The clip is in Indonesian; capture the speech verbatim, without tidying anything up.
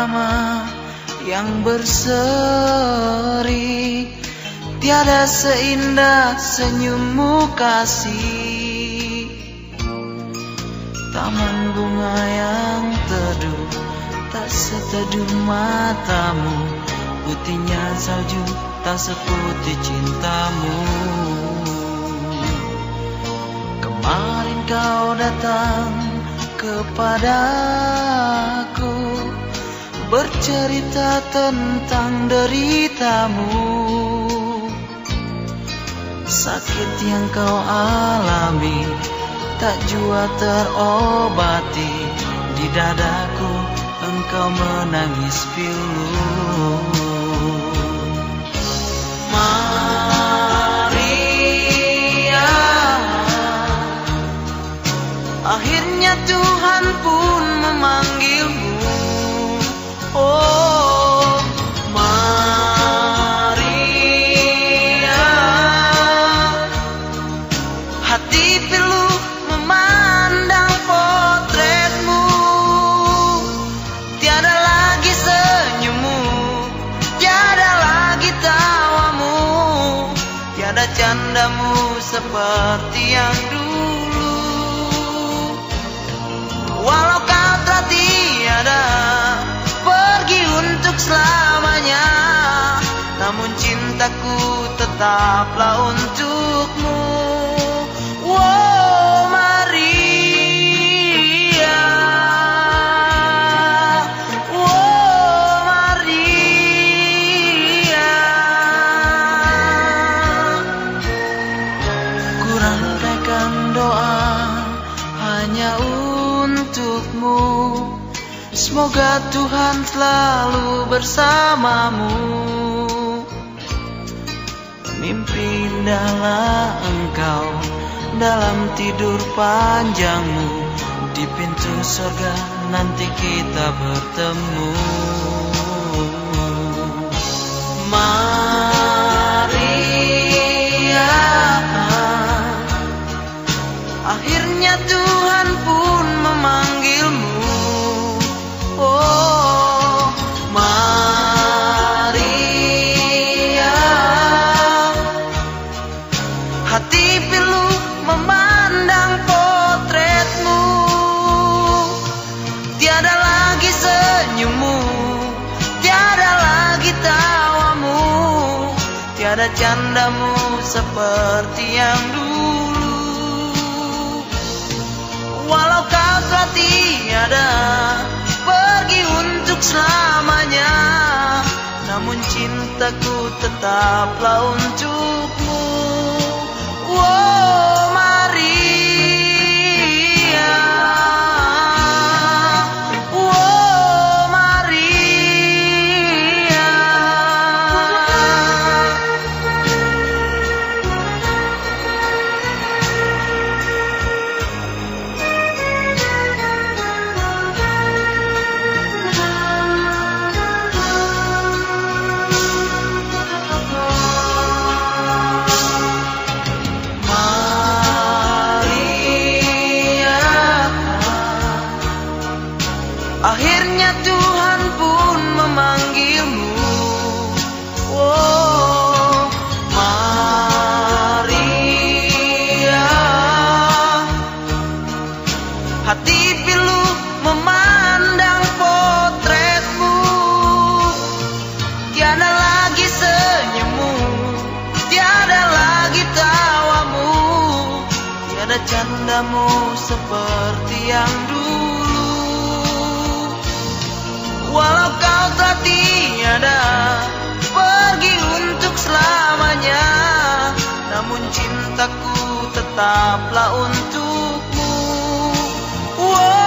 irama yang berseri, tiada seindah senyummu kasih. Taman bunga yang teduh, tak seteduh matamu, putihnya salju tak seputih cintamu. Kemarin kau datang kepadaku, bercerita tentang deritamu, sakit yang kau alami tak jua terobati. Di dadaku engkau menangis pilu. Maria, akhirnya Tuhan pun memanggilmu. Oh Maria, hati pilu memandang potretmu. Tiada lagi senyummu, tiada lagi tawamu, tiada candamu seperti yang dulu. Walau kau telah tiada pergi untuk selamanya, namun cintaku tetaplah untukmu. Oh Maria, oh Maria, ku rangkaikan doa hanya untukmu. Semoga Tuhan selalu bersamamu. Mimpi indahlah engkau dalam tidur panjangmu, di pintu surga nanti kita bertemu. Maria, akhirnya Tuhan pun memanggilmu. Oh Maria, hati pilu memandang potretmu. Tiada lagi senyummu, tiada lagi tawamu, tiada candamu seperti yang dulu. Walau kau telah tiada pergi untuk selamanya, namun cintaku tetaplah untukmu. Oh Maria, oh Maria. Akhirnya Tuhan pun memanggilmu. Oh Maria, hati pilu memandang potretmu. Tiada lagi senyummu, tiada lagi tawamu, tiada candamu seperti yang dulu. Walau kau telah tiada pergi untuk selamanya, namun cintaku tetaplah untukmu. Oh